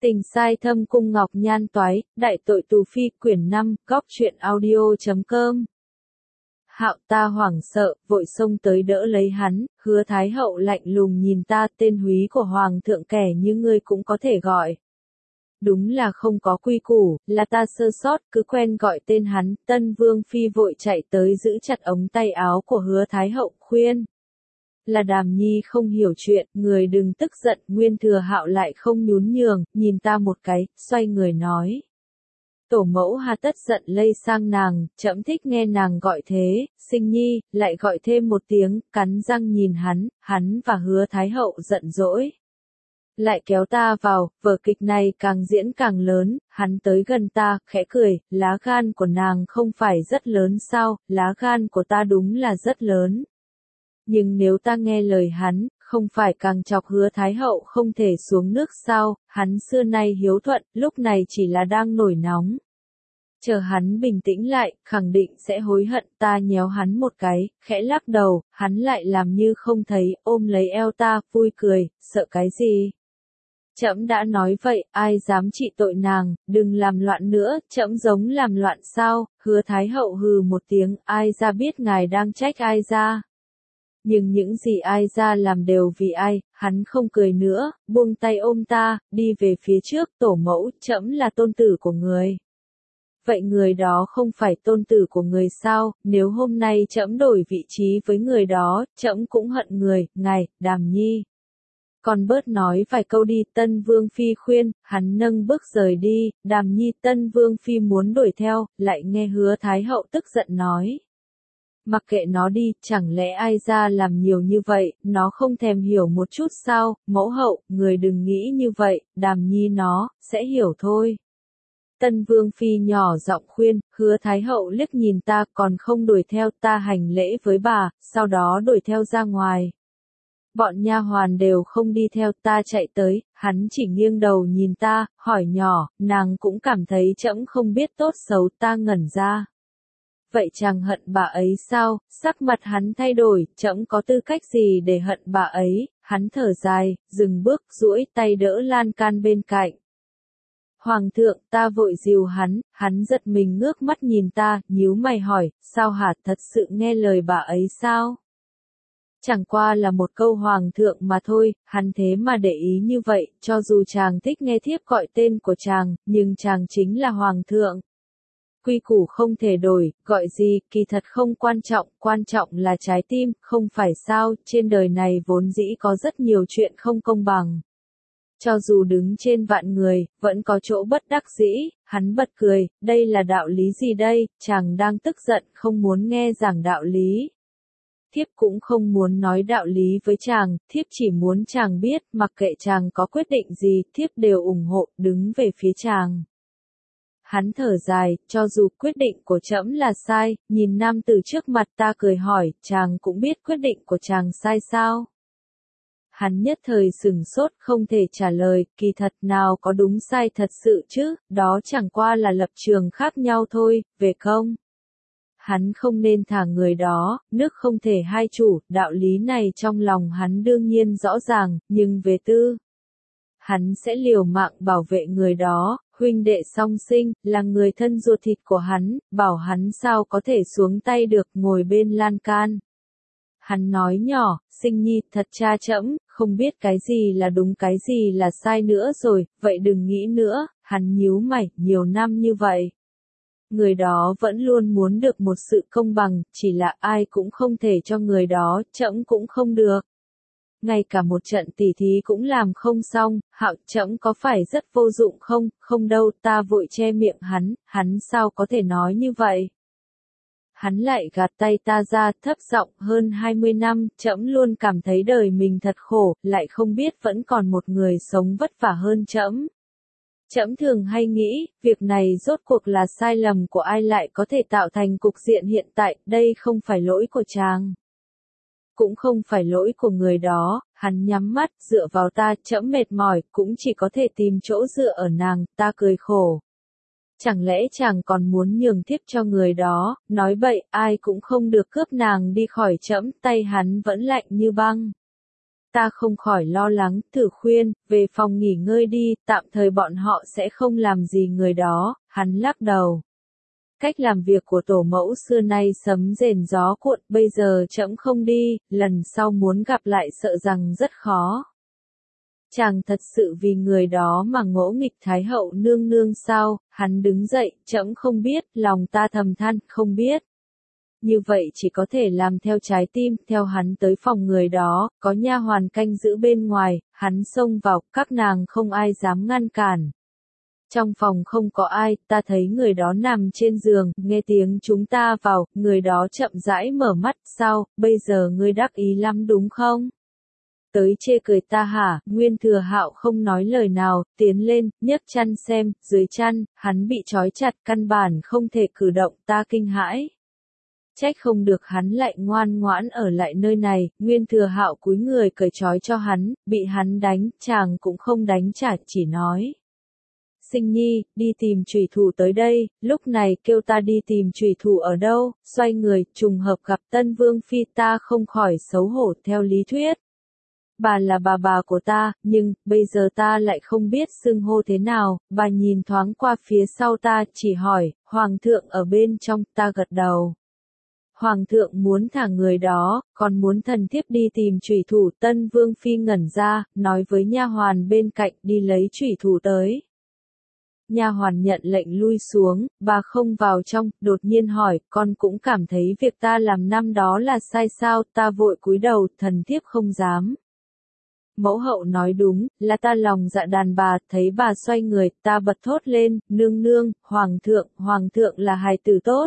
Tình sai thâm cung ngọc nhan toái, đại tội tù phi quyển 5, góc truyện audio.com. Hạo ta hoảng sợ, vội xông tới đỡ lấy hắn, Hứa Thái Hậu lạnh lùng nhìn ta, tên húy của hoàng thượng kẻ như ngươi cũng có thể gọi. Đúng là không có quy củ, là ta sơ sót, cứ quen gọi tên hắn. Tân Vương Phi vội chạy tới giữ chặt ống tay áo của Hứa Thái Hậu, khuyên. Là Đàm Nhi không hiểu chuyện, người đừng tức giận. Nguyên Thừa Hạo lại không nhún nhường, nhìn ta một cái, xoay người nói. Tổ mẫu hà tất giận lây sang nàng, trẫm thích nghe nàng gọi thế. Sinh Nhi, lại gọi thêm một tiếng, cắn răng nhìn hắn và Hứa Thái Hậu giận dỗi. Lại kéo ta vào, vở kịch này càng diễn càng lớn. Hắn tới gần ta, khẽ cười, lá gan của nàng không phải rất lớn sao? Lá gan của ta đúng là rất lớn. Nhưng nếu ta nghe lời hắn, không phải càng chọc Hứa Thái Hậu không thể xuống nước sao? Hắn xưa nay hiếu thuận, lúc này chỉ là đang nổi nóng. Chờ hắn bình tĩnh lại, khẳng định sẽ hối hận. Ta nhéo hắn một cái, khẽ lắc đầu, hắn lại làm như không thấy, ôm lấy eo ta, vui cười, sợ cái gì? Trẫm đã nói vậy, ai dám trị tội nàng, đừng làm loạn nữa. Trẫm giống làm loạn sao? Hứa Thái Hậu hừ một tiếng, ai ra biết ngài đang trách ai ra? Nhưng những gì ai ra làm đều vì ai. Hắn không cười nữa, buông tay ôm ta, đi về phía trước. Tổ mẫu, trẫm là tôn tử của người. Vậy người đó không phải tôn tử của người sao? Nếu hôm nay trẫm đổi vị trí với người đó, trẫm cũng hận người. Ngài, Đàm Nhi, còn bớt nói vài câu đi. Tân Vương Phi khuyên. Hắn nâng bước rời đi. Đàm Nhi. Tân Vương Phi muốn đuổi theo, lại nghe Hứa Thái Hậu tức giận nói. Mặc kệ nó đi, chẳng lẽ ai ra làm nhiều như vậy, nó không thèm hiểu một chút sao? Mẫu hậu, người đừng nghĩ như vậy. Đàm Nhi nó sẽ hiểu thôi. Tân Vương Phi nhỏ giọng khuyên. Hứa Thái Hậu liếc nhìn ta, còn không đuổi theo. Ta hành lễ với bà, sau đó đuổi theo ra ngoài. Bọn nha hoàn đều không đi theo. Ta chạy tới, hắn chỉ nghiêng đầu nhìn ta, hỏi nhỏ, nàng cũng cảm thấy trẫm không biết tốt xấu. Ta ngẩn ra. Vậy chàng hận bà ấy sao? Sắc mặt hắn thay đổi, trẫm có tư cách gì để hận bà ấy? Hắn thở dài, dừng bước, duỗi tay đỡ lan can bên cạnh. Hoàng thượng, ta vội dìu hắn giật mình ngước mắt nhìn ta, nhíu mày hỏi, sao hả, thật sự nghe lời bà ấy sao? Chẳng qua là một câu hoàng thượng mà thôi. Hắn thế mà để ý như vậy, cho dù chàng thích nghe thiếp gọi tên của chàng, nhưng chàng chính là hoàng thượng. Quy củ không thể đổi, gọi gì, kỳ thật không quan trọng là trái tim, không phải sao? Trên đời này vốn dĩ có rất nhiều chuyện không công bằng. Cho dù đứng trên vạn người, vẫn có chỗ bất đắc dĩ. Hắn bật cười, đây là đạo lý gì đây? Chàng đang tức giận, không muốn nghe giảng đạo lý. Thiếp cũng không muốn nói đạo lý với chàng, thiếp chỉ muốn chàng biết, mặc kệ chàng có quyết định gì, thiếp đều ủng hộ, đứng về phía chàng. Hắn thở dài, cho dù quyết định của trẫm là sai. Nhìn nam tử trước mặt ta cười hỏi, chàng cũng biết quyết định của chàng sai sao? Hắn nhất thời sửng sốt, không thể trả lời. Kỳ thật nào có đúng sai thật sự chứ, đó chẳng qua là lập trường khác nhau thôi. Về công, hắn không nên thả người đó. Nước không thể hai chủ, đạo lý này trong lòng hắn đương nhiên rõ ràng. Nhưng về tư, hắn sẽ liều mạng bảo vệ người đó. Huynh đệ song sinh, là người thân ruột thịt của hắn, bảo hắn sao có thể xuống tay được. Ngồi bên lan can, hắn nói nhỏ, Sinh Nhi, thật cha trẫm không biết cái gì là đúng cái gì là sai nữa rồi. Vậy đừng nghĩ nữa. Hắn nhíu mày, nhiều năm như vậy, người đó vẫn luôn muốn được một sự công bằng, chỉ là ai cũng không thể cho người đó, trẫm cũng không được. Ngay cả một trận tỉ thí cũng làm không xong. Hạo, trẫm có phải rất vô dụng không? Không đâu. Ta vội che miệng hắn sao có thể nói như vậy? Hắn lại gạt tay ta ra, thấp giọng, hơn 20 năm, trẫm luôn cảm thấy đời mình thật khổ, lại không biết vẫn còn một người sống vất vả hơn trẫm. Trẫm thường hay nghĩ, việc này rốt cuộc là sai lầm của ai lại có thể tạo thành cục diện hiện tại. Đây không phải lỗi của chàng, cũng không phải lỗi của người đó. Hắn nhắm mắt, dựa vào ta. Trẫm mệt mỏi, cũng chỉ có thể tìm chỗ dựa ở nàng. Ta cười khổ. Chẳng lẽ chàng còn muốn nhường thiếp cho người đó? Nói bậy, ai cũng không được cướp nàng đi khỏi trẫm. Tay hắn vẫn lạnh như băng. Ta không khỏi lo lắng, thử khuyên, về phòng nghỉ ngơi đi, tạm thời bọn họ sẽ không làm gì người đó, hắn lắc đầu. Cách làm việc của tổ mẫu xưa nay sấm rền gió cuộn, bây giờ trẫm không đi, lần sau muốn gặp lại sợ rằng rất khó. Chàng thật sự vì người đó mà ngỗ nghịch Thái hậu nương nương sao? Hắn đứng dậy, trẫm không biết, lòng ta thầm than, không biết. Như vậy chỉ có thể làm theo trái tim, theo hắn tới phòng người đó, có nha hoàn canh giữ bên ngoài, hắn xông vào, các nàng không ai dám ngăn cản. Trong phòng không có ai, ta thấy người đó nằm trên giường, nghe tiếng chúng ta vào, người đó chậm rãi mở mắt, sao, bây giờ ngươi đắc ý lắm đúng không? Tới chê cười ta hả? Nguyên Thừa Hạo không nói lời nào, tiến lên, nhấc chăn xem, dưới chăn, hắn bị trói chặt, căn bản không thể cử động, ta kinh hãi. Trách không được hắn lại ngoan ngoãn ở lại nơi này, Nguyên Thừa Hạo cúi người cởi trói cho hắn, bị hắn đánh, chàng cũng không đánh trả, chỉ nói. Sinh nhi, đi tìm chủy thủ tới đây, lúc này kêu ta đi tìm chủy thủ ở đâu, xoay người, trùng hợp gặp Tân Vương Phi, ta không khỏi xấu hổ theo lý thuyết. Bà là bà của ta, nhưng, bây giờ ta lại không biết xưng hô thế nào, bà nhìn thoáng qua phía sau ta, chỉ hỏi, Hoàng thượng ở bên trong, ta gật đầu. Hoàng thượng muốn thả người đó, còn muốn thần thiếp đi tìm chủy thủ. Tân Vương Phi ngẩn ra, nói với nha hoàn bên cạnh đi lấy chủy thủ tới. Nha hoàn nhận lệnh lui xuống, bà không vào trong, đột nhiên hỏi, con cũng cảm thấy việc ta làm năm đó là sai sao, ta vội cúi đầu, thần thiếp không dám. Mẫu hậu nói đúng, là ta lòng dạ đàn bà, thấy bà xoay người, ta bật thốt lên, nương nương, hoàng thượng là hài tử tốt.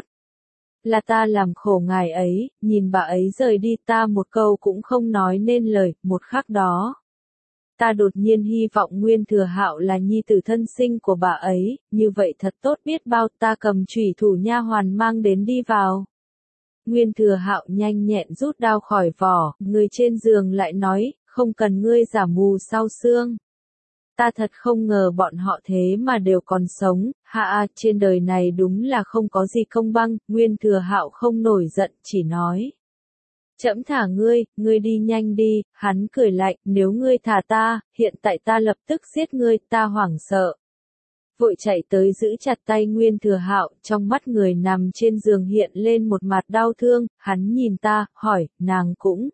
Là ta làm khổ ngài ấy, nhìn bà ấy rời đi ta một câu cũng không nói nên lời, một khắc đó. Ta đột nhiên hy vọng Nguyên Thừa Hạo là nhi tử thân sinh của bà ấy, như vậy thật tốt biết bao, ta cầm chủy thủ nha hoàn mang đến đi vào. Nguyên Thừa Hạo nhanh nhẹn rút đao khỏi vỏ, người trên giường lại nói, không cần ngươi giả mù sau xương. Ta thật không ngờ bọn họ thế mà đều còn sống, trên đời này đúng là không có gì công bằng, Nguyên Thừa Hạo không nổi giận, chỉ nói. Trẫm thả ngươi đi nhanh đi, hắn cười lạnh, nếu ngươi thả ta, hiện tại ta lập tức giết ngươi, ta hoảng sợ. Vội chạy tới giữ chặt tay Nguyên Thừa Hạo, trong mắt người nằm trên giường hiện lên một mặt đau thương, hắn nhìn ta, hỏi, nàng cũng.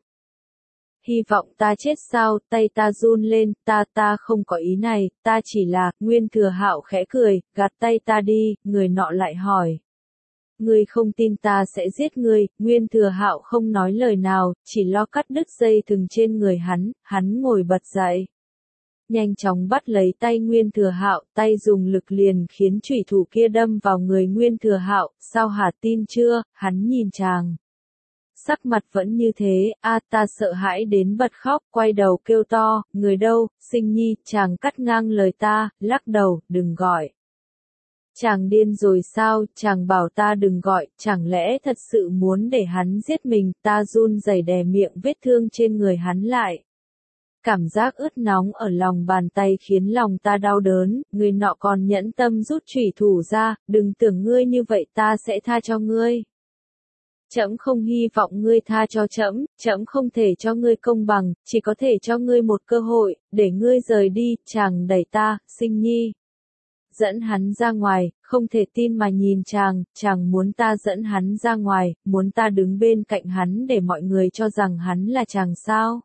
Hy vọng ta chết sao, tay ta run lên, ta không có ý này, ta chỉ là, Nguyên Thừa Hạo khẽ cười, gạt tay ta đi, người nọ lại hỏi. Ngươi không tin ta sẽ giết ngươi, Nguyên Thừa Hạo không nói lời nào, chỉ lo cắt đứt dây thừng trên người hắn ngồi bật dậy. Nhanh chóng bắt lấy tay Nguyên Thừa Hạo, tay dùng lực liền khiến chủy thủ kia đâm vào người Nguyên Thừa Hạo, sao hả tin chưa, hắn nhìn chàng. Sắc mặt vẫn như thế, ta sợ hãi đến bật khóc, quay đầu kêu to, người đâu, Sinh nhi, chàng cắt ngang lời ta, lắc đầu, đừng gọi. Chàng điên rồi sao, chàng bảo ta đừng gọi, chẳng lẽ thật sự muốn để hắn giết mình, ta run rẩy đè miệng vết thương trên người hắn lại. Cảm giác ướt nóng ở lòng bàn tay khiến lòng ta đau đớn, người nọ còn nhẫn tâm rút chủy thủ ra, đừng tưởng ngươi như vậy ta sẽ tha cho ngươi. Trẫm không hy vọng ngươi tha cho trẫm không thể cho ngươi công bằng, chỉ có thể cho ngươi một cơ hội, để ngươi rời đi, chàng đẩy ta, Sinh nhi. Dẫn hắn ra ngoài, không thể tin mà nhìn chàng muốn ta dẫn hắn ra ngoài, muốn ta đứng bên cạnh hắn để mọi người cho rằng hắn là chàng sao.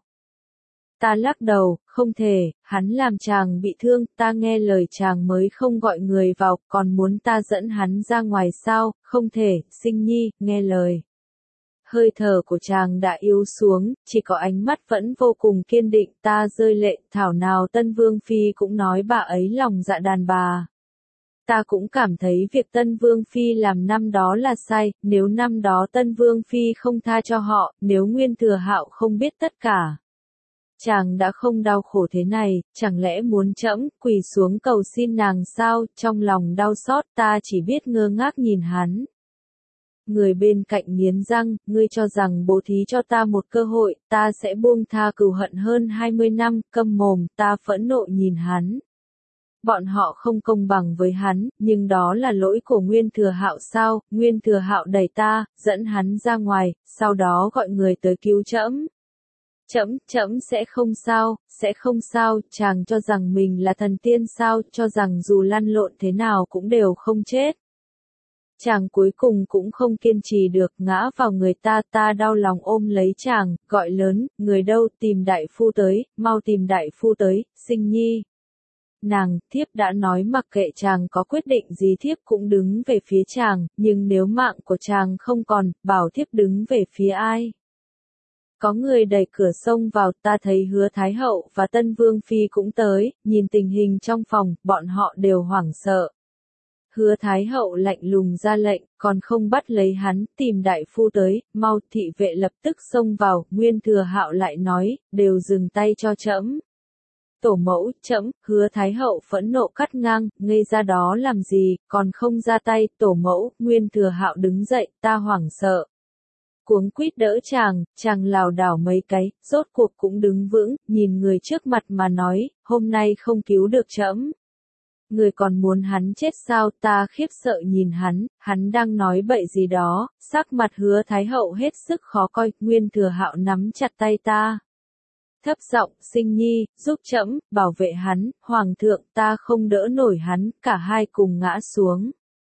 Ta lắc đầu, không thể, hắn làm chàng bị thương, ta nghe lời chàng mới không gọi người vào, còn muốn ta dẫn hắn ra ngoài sao, không thể, Sinh nhi, nghe lời. Hơi thở của chàng đã yếu xuống, chỉ có ánh mắt vẫn vô cùng kiên định, ta rơi lệ, thảo nào Tân Vương Phi cũng nói bà ấy lòng dạ đàn bà. Ta cũng cảm thấy việc Tân Vương Phi làm năm đó là sai, nếu năm đó Tân Vương Phi không tha cho họ, nếu Nguyên Thừa Hạo không biết tất cả. Chàng đã không đau khổ thế này, chẳng lẽ muốn trẫm quỳ xuống cầu xin nàng sao, trong lòng đau xót ta chỉ biết ngơ ngác nhìn hắn. Người bên cạnh nghiến răng, ngươi cho rằng bố thí cho ta một cơ hội, ta sẽ buông tha cừu hận hơn 20 năm, câm mồm, ta phẫn nộ nhìn hắn. Bọn họ không công bằng với hắn, nhưng đó là lỗi của Nguyên Thừa Hạo sao, Nguyên Thừa Hạo đẩy ta, dẫn hắn ra ngoài, sau đó gọi người tới cứu trẫm. Trẫm sẽ không sao, chàng cho rằng mình là thần tiên sao, cho rằng dù lăn lộn thế nào cũng đều không chết. Chàng cuối cùng cũng không kiên trì được, ngã vào người ta, ta đau lòng ôm lấy chàng, gọi lớn, người đâu, tìm đại phu tới, mau tìm đại phu tới, Sinh Nhi. Nàng, thiếp đã nói mặc kệ chàng có quyết định gì thiếp cũng đứng về phía chàng, nhưng nếu mạng của chàng không còn, bảo thiếp đứng về phía ai? Có người đẩy cửa xông vào, ta thấy Hứa Thái Hậu và Tân Vương Phi cũng tới, nhìn tình hình trong phòng, bọn họ đều hoảng sợ. Hứa Thái Hậu lạnh lùng ra lệnh, còn không bắt lấy hắn, tìm đại phu tới, mau. Thị vệ lập tức xông vào, Nguyên Thừa Hạo lại nói, đều dừng tay cho trẫm. Tổ mẫu, trẫm. Hứa Thái Hậu phẫn nộ cắt ngang, ngây ra đó làm gì, còn không ra tay. Tổ mẫu, Nguyên Thừa Hạo đứng dậy, ta hoảng sợ. Cuống quýt đỡ chàng lảo đảo mấy cái, rốt cuộc cũng đứng vững, nhìn người trước mặt mà nói, hôm nay không cứu được trẫm. Người còn muốn hắn chết sao? Ta khiếp sợ nhìn hắn đang nói bậy gì đó, sắc mặt Hứa Thái Hậu hết sức khó coi, Nguyên Thừa Hạo nắm chặt tay ta. Thấp giọng, Sinh Nhi, giúp trẫm, bảo vệ hắn, Hoàng thượng, ta không đỡ nổi hắn, cả hai cùng ngã xuống.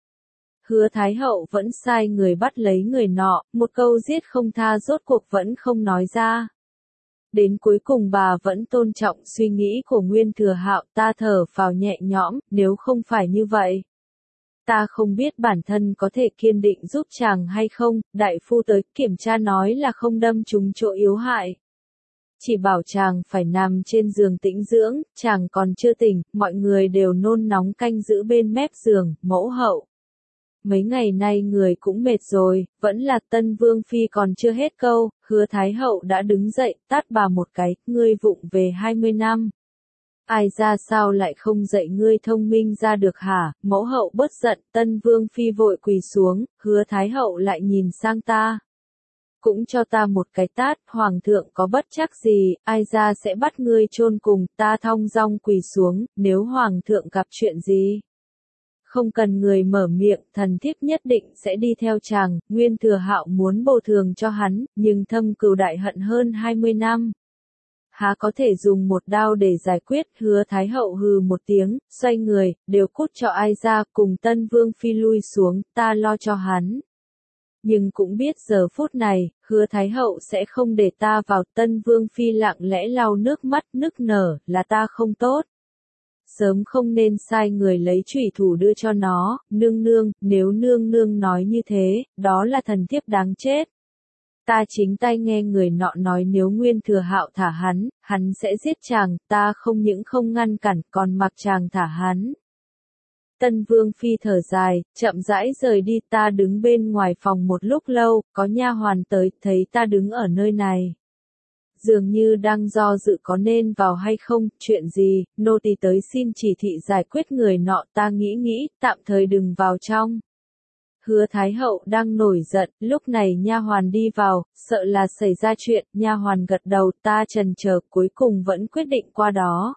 Hứa Thái Hậu vẫn sai người bắt lấy người nọ, một câu giết không tha rốt cuộc vẫn không nói ra. Đến cuối cùng bà vẫn tôn trọng suy nghĩ của Nguyên Thừa Hạo, ta thở phào nhẹ nhõm, nếu không phải như vậy. Ta không biết bản thân có thể kiên định giúp chàng hay không, đại phu tới kiểm tra nói là không đâm trúng chỗ yếu hại. Chỉ bảo chàng phải nằm trên giường tĩnh dưỡng, chàng còn chưa tỉnh, mọi người đều nôn nóng canh giữ bên mép giường, mẫu hậu. Mấy ngày nay người cũng mệt rồi, vẫn là Tân Vương Phi còn chưa hết câu, Hứa Thái Hậu đã đứng dậy, tát bà một cái, ngươi vụng về 20 năm. Ai ra sao lại không dạy ngươi thông minh ra được hả? Mẫu hậu bớt giận, Tân Vương Phi vội quỳ xuống, Hứa Thái Hậu lại nhìn sang ta. Cũng cho ta một cái tát, Hoàng thượng có bất chắc gì, ai ra sẽ bắt ngươi chôn cùng, ta thong dong quỳ xuống, nếu Hoàng thượng gặp chuyện gì. Không cần người mở miệng, thần thiếp nhất định sẽ đi theo chàng. Nguyên Thừa Hạo muốn bồi thường cho hắn, nhưng thâm cừu đại hận hơn 20 năm. Há có thể dùng một đao để giải quyết? Hứa Thái Hậu hừ một tiếng, xoay người, đều cút cho ai ra, cùng Tân Vương Phi lui xuống, ta lo cho hắn. Nhưng cũng biết giờ phút này, Hứa Thái Hậu sẽ không để ta vào. Tân Vương Phi lặng lẽ lau nước mắt nức nở, là ta không tốt. Sớm không nên sai người lấy chủy thủ đưa cho nó, nương nương, nếu nương nương nói như thế, đó là thần thiếp đáng chết. Ta chính tay nghe người nọ nói nếu Nguyên Thừa Hạo thả hắn sẽ giết chàng, ta không những không ngăn cản, còn mặc chàng thả hắn. Tân Vương Phi thở dài, chậm rãi rời đi, ta đứng bên ngoài phòng một lúc lâu, có nha hoàn tới, thấy ta đứng ở nơi này. Dường như đang do dự có nên vào hay không, chuyện gì, nô tỳ tới xin chỉ thị giải quyết người nọ, ta nghĩ, tạm thời đừng vào trong. Hứa Thái Hậu đang nổi giận, lúc này nha hoàn đi vào, sợ là xảy ra chuyện, nha hoàn gật đầu, ta chần chờ, cuối cùng vẫn quyết định qua đó.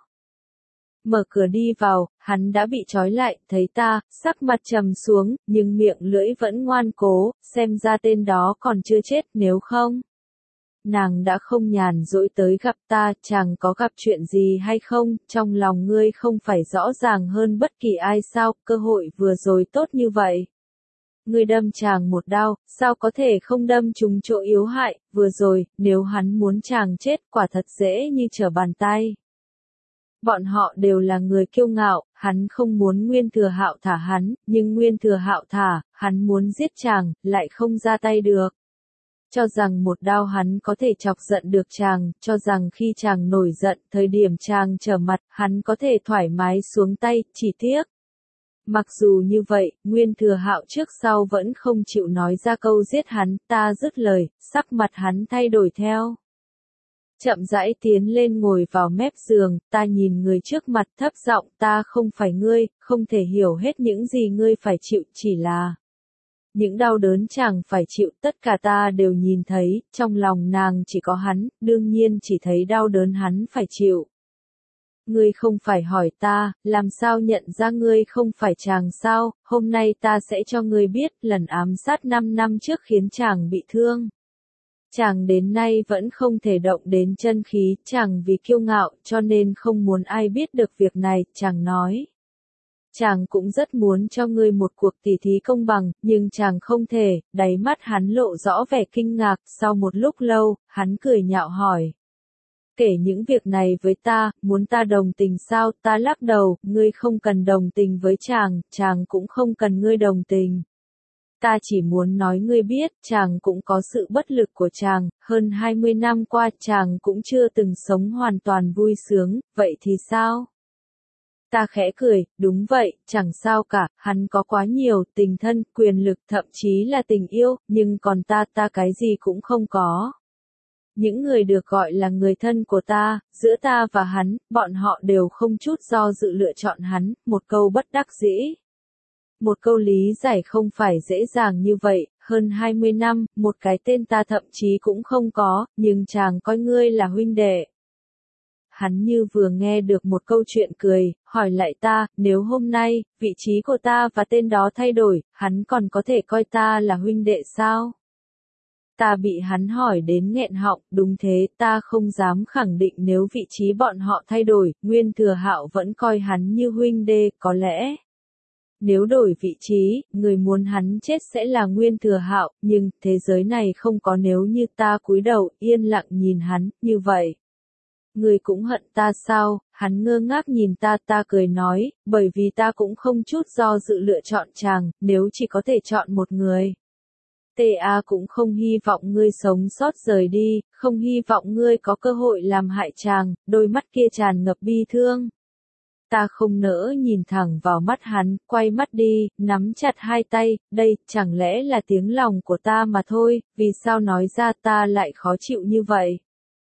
Mở cửa đi vào, hắn đã bị trói lại, thấy ta, sắc mặt trầm xuống, nhưng miệng lưỡi vẫn ngoan cố, xem ra tên đó còn chưa chết, nếu không. Nàng đã không nhàn rỗi tới gặp ta, chàng có gặp chuyện gì hay không, trong lòng ngươi không phải rõ ràng hơn bất kỳ ai sao, cơ hội vừa rồi tốt như vậy. Ngươi đâm chàng một đao, sao có thể không đâm trúng chỗ yếu hại, vừa rồi, nếu hắn muốn chàng chết, quả thật dễ như trở bàn tay. Bọn họ đều là người kiêu ngạo, hắn không muốn Nguyên Thừa Hạo thả hắn, nhưng Nguyên Thừa Hạo thả, hắn muốn giết chàng, lại không ra tay được. Cho rằng một đao hắn có thể chọc giận được chàng, cho rằng khi chàng nổi giận, thời điểm chàng trở mặt, hắn có thể thoải mái xuống tay, chỉ tiếc. Mặc dù như vậy, Nguyên Thừa Hạo trước sau vẫn không chịu nói ra câu giết hắn, ta dứt lời, sắc mặt hắn thay đổi theo. Chậm rãi tiến lên ngồi vào mép giường, ta nhìn người trước mặt thấp giọng, ta không phải ngươi, không thể hiểu hết những gì ngươi phải chịu, chỉ là những đau đớn chàng phải chịu, tất cả ta đều nhìn thấy, trong lòng nàng chỉ có hắn, đương nhiên chỉ thấy đau đớn hắn phải chịu. Ngươi không phải hỏi ta, làm sao nhận ra ngươi không phải chàng sao, hôm nay ta sẽ cho ngươi biết, lần ám sát 5 năm trước khiến chàng bị thương. Chàng đến nay vẫn không thể động đến chân khí, chàng vì kiêu ngạo cho nên không muốn ai biết được việc này, chàng nói. Chàng cũng rất muốn cho ngươi một cuộc tỉ thí công bằng, nhưng chàng không thể, đáy mắt hắn lộ rõ vẻ kinh ngạc, sau một lúc lâu, hắn cười nhạo hỏi. Kể những việc này với ta, muốn ta đồng tình sao, ta lắc đầu, ngươi không cần đồng tình với chàng, chàng cũng không cần ngươi đồng tình. Ta chỉ muốn nói ngươi biết, chàng cũng có sự bất lực của chàng, hơn 20 năm qua chàng cũng chưa từng sống hoàn toàn vui sướng, vậy thì sao? Ta khẽ cười, đúng vậy, chẳng sao cả, hắn có quá nhiều tình thân, quyền lực, thậm chí là tình yêu, nhưng còn ta cái gì cũng không có. Những người được gọi là người thân của ta, giữa ta và hắn, bọn họ đều không chút do dự lựa chọn hắn, một câu bất đắc dĩ. Một câu lý giải không phải dễ dàng như vậy, hơn 20 năm, một cái tên ta thậm chí cũng không có, nhưng chàng coi ngươi là huynh đệ. Hắn như vừa nghe được một câu chuyện cười, hỏi lại ta, nếu hôm nay, vị trí của ta và tên đó thay đổi, hắn còn có thể coi ta là huynh đệ sao? Ta bị hắn hỏi đến nghẹn họng, đúng thế, ta không dám khẳng định nếu vị trí bọn họ thay đổi, Nguyên Thừa Hạo vẫn coi hắn như huynh đệ, có lẽ. Nếu đổi vị trí, người muốn hắn chết sẽ là Nguyên Thừa Hạo, nhưng thế giới này không có nếu như ta cúi đầu, yên lặng nhìn hắn, như vậy. Người cũng hận ta sao? Hắn ngơ ngác nhìn ta cười nói, bởi vì ta cũng không chút do dự lựa chọn chàng, nếu chỉ có thể chọn một người. Ta cũng không hy vọng ngươi sống sót rời đi, không hy vọng ngươi có cơ hội làm hại chàng, đôi mắt kia tràn ngập bi thương. Ta không nỡ nhìn thẳng vào mắt hắn, quay mắt đi, nắm chặt hai tay, đây, chẳng lẽ là tiếng lòng của ta mà thôi, vì sao nói ra ta lại khó chịu như vậy?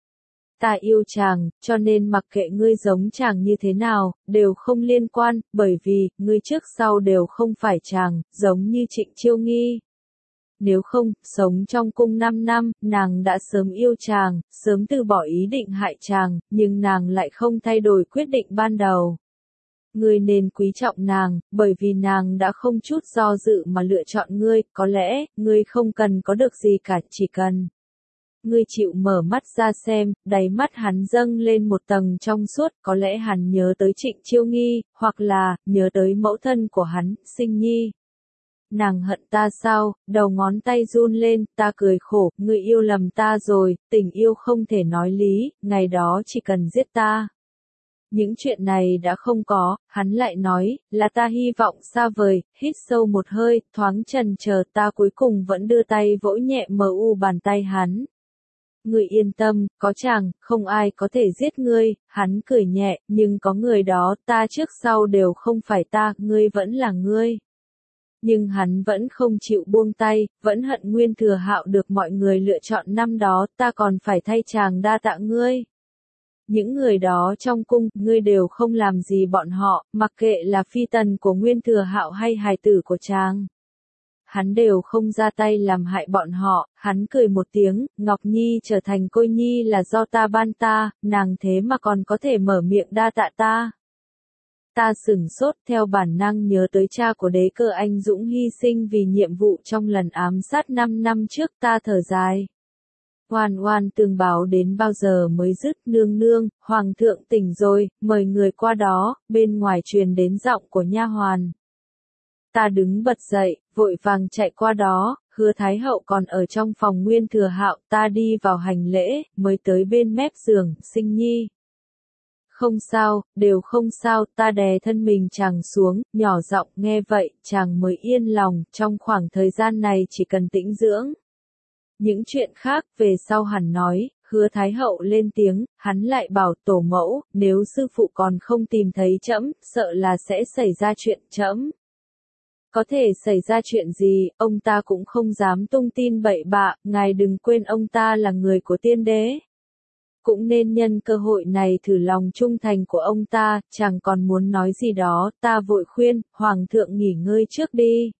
Ta yêu chàng, cho nên mặc kệ ngươi giống chàng như thế nào, đều không liên quan, bởi vì, ngươi trước sau đều không phải chàng, giống như Trịnh Chiêu Nghi. Nếu không, sống trong cung 5 năm, nàng đã sớm yêu chàng, sớm từ bỏ ý định hại chàng, nhưng nàng lại không thay đổi quyết định ban đầu. Ngươi nên quý trọng nàng, bởi vì nàng đã không chút do dự mà lựa chọn ngươi, có lẽ, ngươi không cần có được gì cả, chỉ cần. Ngươi chịu mở mắt ra xem, đáy mắt hắn dâng lên một tầng trong suốt, có lẽ hắn nhớ tới Trịnh Chiêu Nghi, hoặc là, nhớ tới mẫu thân của hắn, Sinh Nhi. Nàng hận ta sao, đầu ngón tay run lên, ta cười khổ, ngươi yêu lầm ta rồi, tình yêu không thể nói lý, ngày đó chỉ cần giết ta. Những chuyện này đã không có, hắn lại nói, là ta hy vọng xa vời, hít sâu một hơi, thoáng chần chờ ta cuối cùng vẫn đưa tay vỗ nhẹ bàn tay hắn. Ngươi yên tâm, có chàng, không ai có thể giết ngươi, hắn cười nhẹ, nhưng có người đó, ta trước sau đều không phải ta, ngươi vẫn là ngươi. Nhưng hắn vẫn không chịu buông tay, vẫn hận Nguyên Thừa Hạo được mọi người lựa chọn năm đó, ta còn phải thay chàng đa tạ ngươi. Những người đó trong cung, ngươi đều không làm gì bọn họ, mặc kệ là phi tần của Nguyên Thừa Hạo hay hài tử của chàng. Hắn đều không ra tay làm hại bọn họ, hắn cười một tiếng, Ngọc Nhi trở thành cô nhi là do ta ban ta, nàng thế mà còn có thể mở miệng đa tạ ta. Ta sửng sốt theo bản năng nhớ tới cha của Đế Cơ anh dũng hy sinh vì nhiệm vụ trong lần ám sát 5 năm trước, ta thở dài. Oan oan tương báo đến bao giờ mới dứt, nương nương, hoàng thượng tỉnh rồi, mời người qua đó, bên ngoài truyền đến giọng của nha hoàn. Ta đứng bật dậy, vội vàng chạy qua đó, Hứa Thái Hậu còn ở trong phòng Nguyên Thừa Hạo, ta đi vào hành lễ, mới tới bên mép giường, Sinh Nhi. Không sao, đều không sao, ta đè thân mình chàng xuống, nhỏ giọng nghe vậy, chàng mới yên lòng, trong khoảng thời gian này chỉ cần tĩnh dưỡng. Những chuyện khác, về sau hẳn nói, Hứa Thái Hậu lên tiếng, hắn lại bảo tổ mẫu, nếu sư phụ còn không tìm thấy trẫm, sợ là sẽ xảy ra chuyện trẫm. Có thể xảy ra chuyện gì, ông ta cũng không dám tung tin bậy bạ, ngài đừng quên ông ta là người của tiên đế. Cũng nên nhân cơ hội này thử lòng trung thành của ông ta, chàng còn muốn nói gì đó, ta vội khuyên, hoàng thượng nghỉ ngơi trước đi.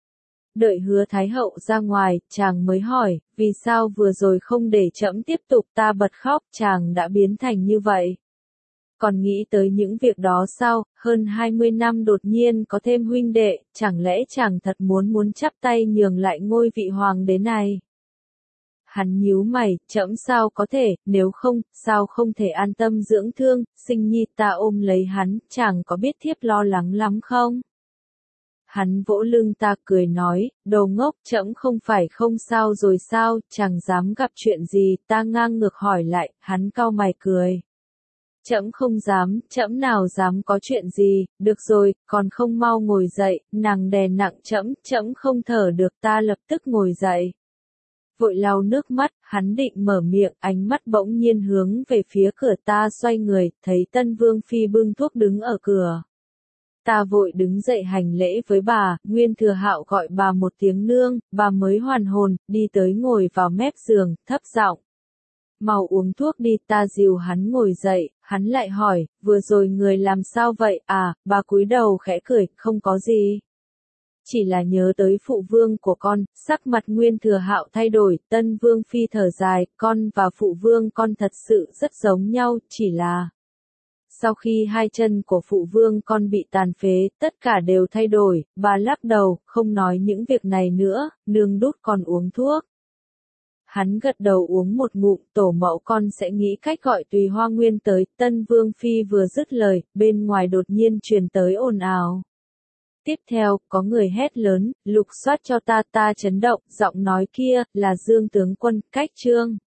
Đợi Hứa Thái Hậu ra ngoài, chàng mới hỏi, vì sao vừa rồi không để trẫm tiếp tục, ta bật khóc, chàng đã biến thành như vậy. Còn nghĩ tới những việc đó sao, hơn 20 năm đột nhiên có thêm huynh đệ, chẳng lẽ chàng thật muốn chắp tay nhường lại ngôi vị hoàng đế này. Hắn nhíu mày, trẫm sao có thể, nếu không, sao không thể an tâm dưỡng thương, Sinh Nhi ta ôm lấy hắn, chàng có biết thiếp lo lắng lắm không? Hắn vỗ lưng ta cười nói, đồ ngốc, trẫm không phải không sao rồi sao, chẳng dám gặp chuyện gì, ta ngang ngược hỏi lại, hắn cau mày cười. Trẫm không dám, trẫm nào dám có chuyện gì, được rồi, còn không mau ngồi dậy, nàng đè nặng trẫm không thở được, ta lập tức ngồi dậy. Vội lau nước mắt, hắn định mở miệng, ánh mắt bỗng nhiên hướng về phía cửa, ta xoay người, thấy Tân Vương Phi bưng thuốc đứng ở cửa. Ta vội đứng dậy hành lễ với bà, Nguyên Thừa Hạo gọi bà một tiếng nương, bà mới hoàn hồn, đi tới ngồi vào mép giường, thấp giọng. Mau uống thuốc đi, ta dìu hắn ngồi dậy, hắn lại hỏi, vừa rồi người làm sao vậy, à, bà cúi đầu khẽ cười, không có gì. Chỉ là nhớ tới phụ vương của con, sắc mặt Nguyên Thừa Hạo thay đổi, Tân Vương Phi thở dài, con và phụ vương con thật sự rất giống nhau, chỉ là... Sau khi hai chân của phụ vương con bị tàn phế, tất cả đều thay đổi, bà lắc đầu, không nói những việc này nữa, nương đút con uống thuốc. Hắn gật đầu uống một ngụm, tổ mẫu con sẽ nghĩ cách gọi Tùy Hoa Nguyên tới, Tân Vương Phi vừa dứt lời, bên ngoài đột nhiên truyền tới ồn ào. Tiếp theo, có người hét lớn, lục soát cho ta chấn động, giọng nói kia, là Dương tướng quân, Cách Trương.